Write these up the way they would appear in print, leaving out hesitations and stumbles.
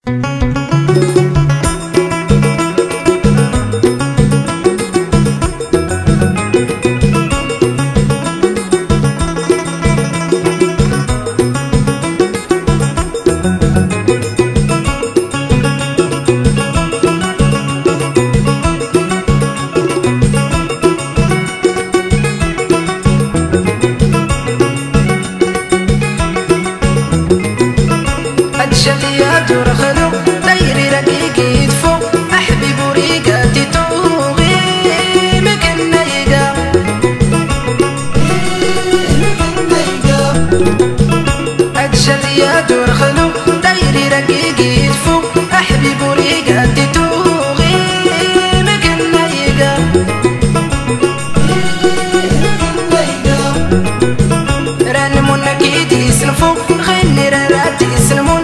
شتيات ورخلو دايري رقيقي يدفو أحبيب وريقاتي توغي مكن نيقا هاد شتيات ورخلو دايري رقيقي يدفو أحبيب وريقاتي توغي مكن نيقا رانمون نكيدي سنفو غني راراتي سنمون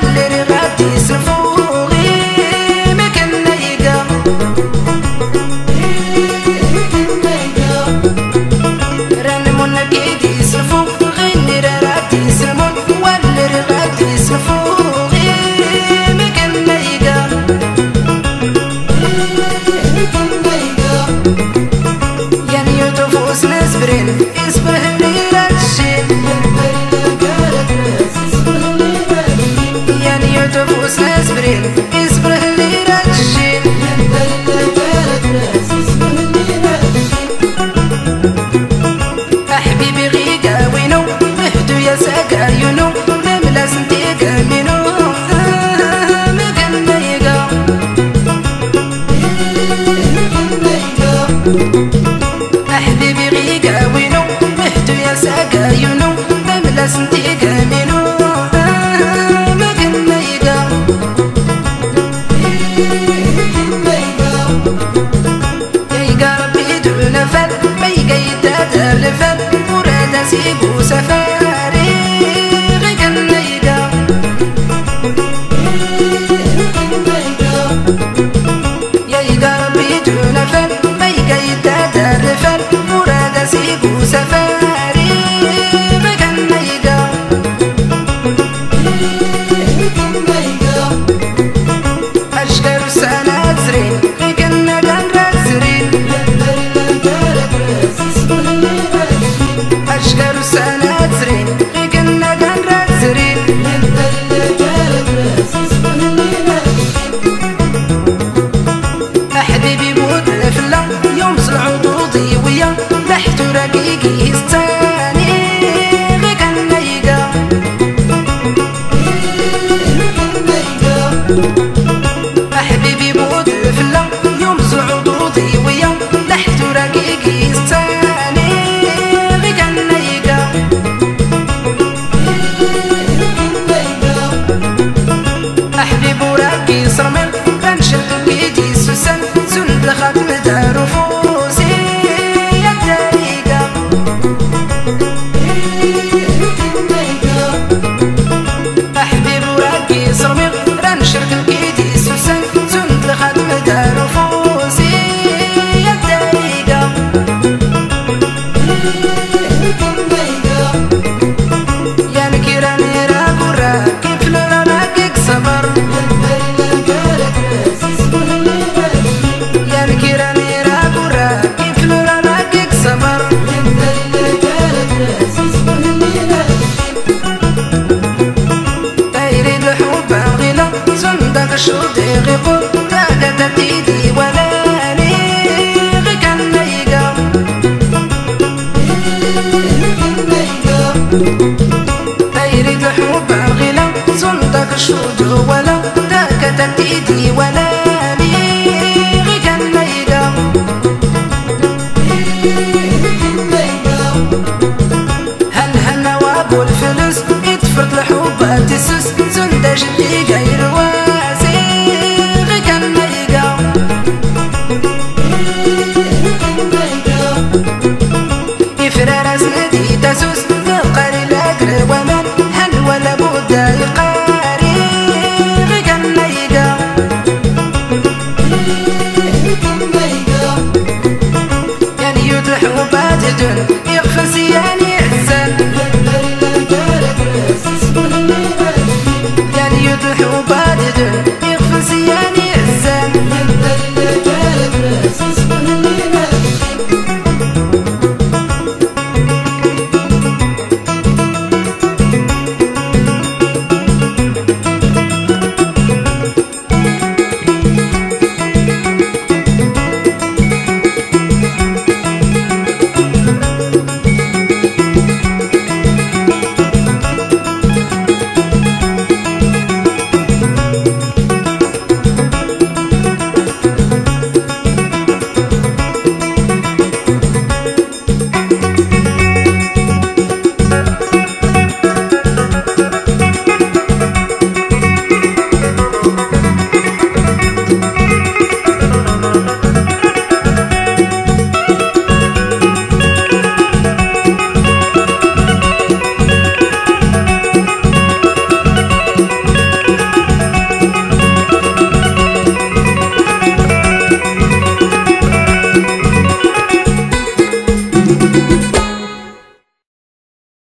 أحبيبي غيقا وينو مهدو يا ساقا يونو مملا سنتيقا مينو ما قلنا يقا يقا ربي دون فل ما يقا يدادا لفل ورادا سيقو سفاري غي قلنا يقا يقا ربي دون فل ما يقا يدادا لفل ورادا سيقو سفاري بقلنا يقا أشكر السنة زرين بقلنا قنرات زرين أشكر السنة زرين بقلنا قنرات زرين أحبيبي بود لفلا يوم صعودي ويا لحت رقيقي الثاني غيقلنا يقا أحبيبي بود لفلا يوم صعودي ويا لحت رقيقي الثاني غيقلنا يقا أحبيب وراقي صرمل غنشد بيدي سوسن زند خاتم دارو فوزي يا الدريقة أحبيب وراقي صرمل غنشد بيدي سوسن زند خاتم دارو فوزي يا الدريقة يا نكيراني راقو راقي فلورا راقيك صبر شوطي غيبو تاقا تيدي ولا غي كان نيقا يريد الحب غيلا صندق الشوط ولا تاقا تيدي ولا غي كان نيقا هل وابو الفلوس يتفرط الحب تسوس زند جدي غير واسي غي كان نيقا يفرار سندي تسوس القاري لاقر ومن هل ولا بودا يقاري غي كان Thank you.